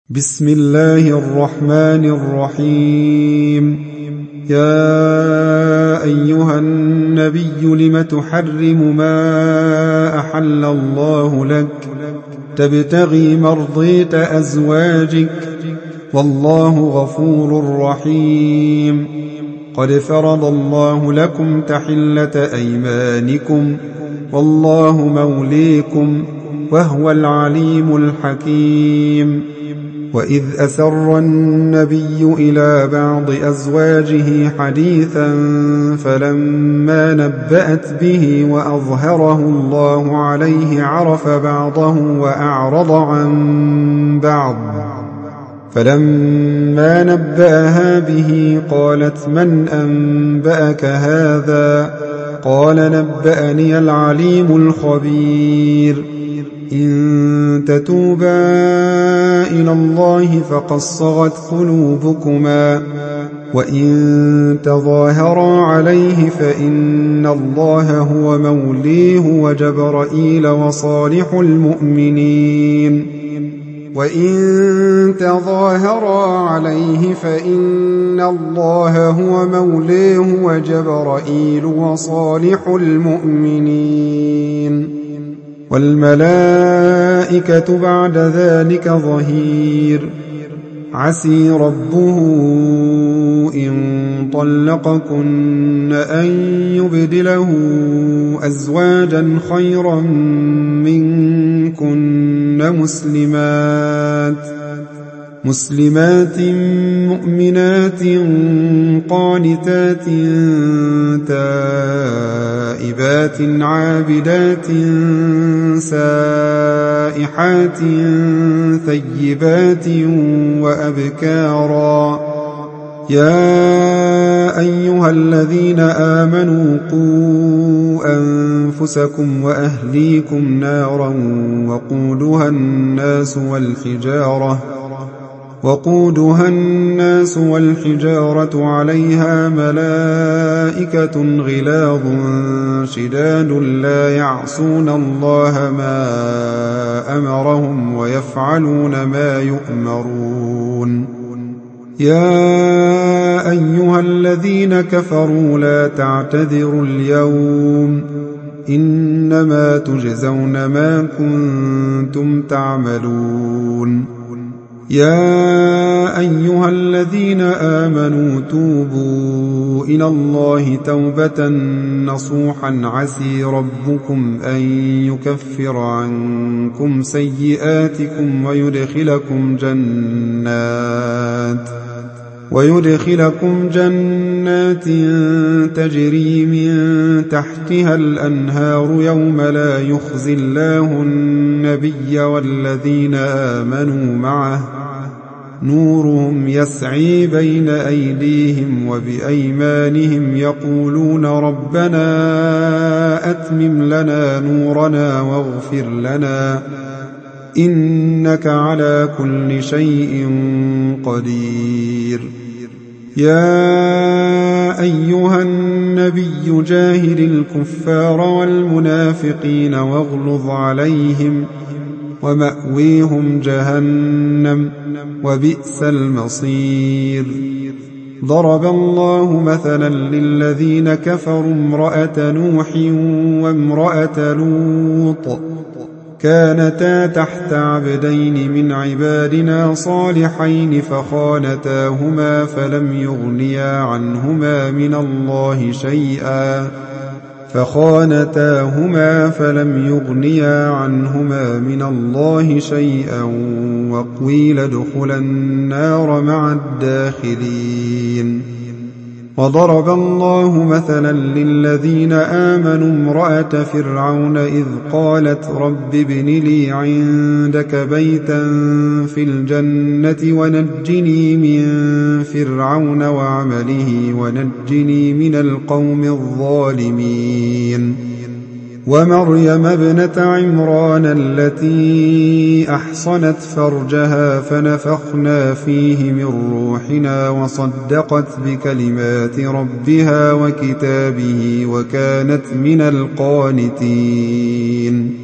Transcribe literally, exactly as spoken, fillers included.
بسم الله الرحمن الرحيم. يا أيها النبي لم تحرم ما أحل الله لك تبتغي مرضية أزواجك والله غفور رحيم. قد فرض الله لكم تحلة أيمانكم والله موليكم وهو العليم الحكيم. وإذ أسر النبي إلى بعض أزواجه حديثا فلما نبأت به وأظهره الله عليه عرف بعضه وأعرض عن بعض، فلما نبأها به قالت من أنبأك هذا؟ قال نبأني العليم الخبير. إن تتوبا إلى الله فقد صغت قلوبكما وإن تظاهرا عليه فإن الله هو موليه وجبرائيل وصالح المؤمنين. وإن تظاهرا عليه فإن الله هو موليه وجبرائيل وصالح المؤمنين والملائكة بعد ذلك ظهير. عسي ربه إن طلقكن أن يبدله أزواجا خيرا منكن مسلمات مسلمات مؤمنات قانتات تائبات عابدات سائحات ثيبات وأبكارا. يا أيها الذين آمنوا قوا أنفسكم وأهليكم نارا وقودها الناس والحجارة وقودها الناس والحجارة عليها ملائكة غلاظ شداد لا يعصون الله ما أمرهم ويفعلون ما يؤمرون. يا أيها الذين كفروا لا تعتذروا اليوم إنما تجزون ما كنتم تعملون. يا أيها الذين آمنوا توبوا إلى الله توبة نصوحا عسي ربكم أن يكفر عنكم سيئاتكم ويدخلكم جنات ويدخلكم جنات تجري من تحتها الأنهار يوم لا يخزي الله النبي والذين آمنوا معه نورهم يسعي بين أيديهم وبأيمانهم يقولون ربنا أتمم لنا نورنا واغفر لنا إنك على كل شيء قدير. يا أيها النبي جاهد الكفار والمنافقين واغلظ عليهم ومأويهم جهنم وبئس المصير. ضرب الله مثلا للذين كفروا امرأة نوح وامرأة لوط كانتا تحت عبدين من عبادنا صالحين فخانتاهما فلم يغنيا عنهما من الله شيئا فخانتاهما فلم يغنيا عنهما من الله شيئا وقيل ادخلا النار مع الداخلين. وضرب الله مثلا للذين آمنوا امرأة فرعون إذ قالت رب ابن لي عندك بيتا في الجنة ونجني من فرعون وعمله ونجني من القوم الظالمين. ومريم ابنة عمران التي أحصنت فرجها فنفخنا فيه من روحنا وصدقت بكلمات ربها وكتابه وكانت من القانتين.